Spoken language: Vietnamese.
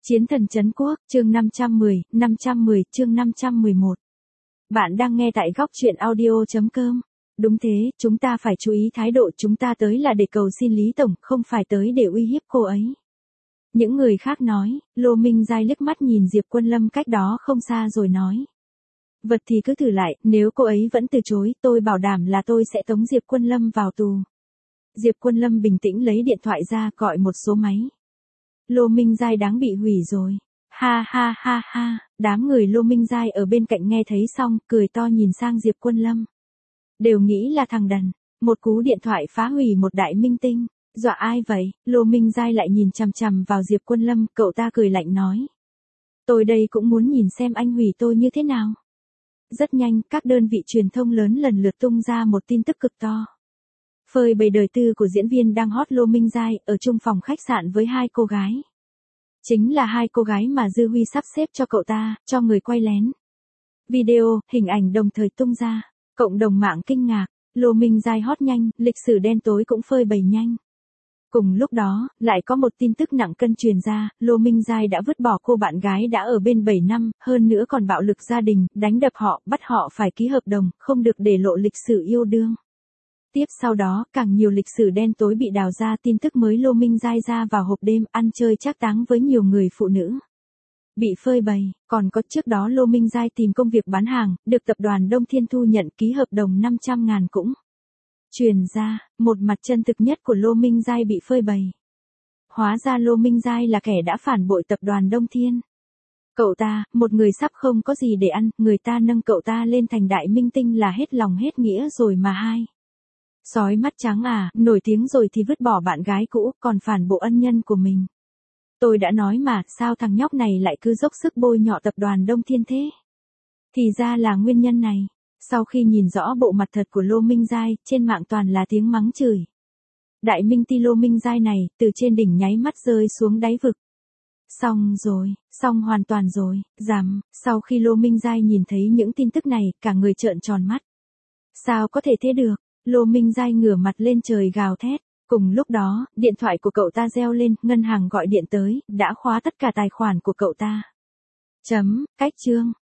Chiến thần trấn quốc, chương 510 chương 511. Bạn đang nghe tại góc truyện audio.com. Đúng thế, chúng ta phải chú ý thái độ, chúng ta tới là để cầu xin Lý Tổng, không phải tới để uy hiếp cô ấy. Những người khác nói, Lô Minh Giai liếc mắt nhìn Diệp Quân Lâm cách đó không xa rồi nói. Vật thì cứ thử lại, nếu cô ấy vẫn từ chối, tôi bảo đảm là tôi sẽ tống Diệp Quân Lâm vào tù. Diệp Quân Lâm bình tĩnh lấy điện thoại ra gọi một số máy. Lô Minh Giai đáng bị hủy rồi. Ha ha ha ha, đám người Lô Minh Giai ở bên cạnh nghe thấy xong, cười to nhìn sang Diệp Quân Lâm. Đều nghĩ là thằng đần, một cú điện thoại phá hủy một đại minh tinh, dọa ai vậy? Lô Minh Giai lại nhìn chằm chằm vào Diệp Quân Lâm, cậu ta cười lạnh nói. Tôi đây cũng muốn nhìn xem anh hủy tôi như thế nào. Rất nhanh, các đơn vị truyền thông lớn lần lượt tung ra một tin tức cực to. Phơi bày đời tư của diễn viên đang hot Lô Minh Giai ở chung phòng khách sạn với hai cô gái. Chính là hai cô gái mà Dư Huy sắp xếp cho cậu ta, cho người quay lén. Video, hình ảnh đồng thời tung ra. Cộng đồng mạng kinh ngạc, Lô Minh Giai hot nhanh, lịch sử đen tối cũng phơi bày nhanh. Cùng lúc đó, lại có một tin tức nặng cân truyền ra, Lô Minh Giai đã vứt bỏ cô bạn gái đã ở bên 7 năm, hơn nữa còn bạo lực gia đình, đánh đập họ, bắt họ phải ký hợp đồng, không được để lộ lịch sử yêu đương. Tiếp sau đó, càng nhiều lịch sử đen tối bị đào ra, tin tức mới Lô Minh Giai ra vào hộp đêm, ăn chơi trác táng với nhiều người phụ nữ. Bị phơi bày, còn có trước đó Lô Minh Giai tìm công việc bán hàng, được tập đoàn Đông Thiên thu nhận ký hợp đồng 500.000 cũng. Truyền ra, một mặt chân thực nhất của Lô Minh Giai bị phơi bày. Hóa ra Lô Minh Giai là kẻ đã phản bội tập đoàn Đông Thiên. Cậu ta, một người sắp không có gì để ăn, người ta nâng cậu ta lên thành đại minh tinh là hết lòng hết nghĩa rồi mà hai. Sói mắt trắng à, nổi tiếng rồi thì vứt bỏ bạn gái cũ, còn phản bội ân nhân của mình. Tôi đã nói mà, sao thằng nhóc này lại cứ dốc sức bôi nhọ tập đoàn Đông Thiên thế? Thì ra là nguyên nhân này. Sau khi nhìn rõ bộ mặt thật của Lô Minh Giai, trên mạng toàn là tiếng mắng chửi. Đại minh tinh Lô Minh Giai này, từ trên đỉnh nháy mắt rơi xuống đáy vực. Xong rồi, xong hoàn toàn rồi, dám, sau khi Lô Minh Giai nhìn thấy những tin tức này, cả người trợn tròn mắt. Sao có thể thế được? Lô Minh Giai ngửa mặt lên trời gào thét. Cùng lúc đó, điện thoại của cậu ta reo lên, ngân hàng gọi điện tới, đã khóa tất cả tài khoản của cậu ta. Cách chương.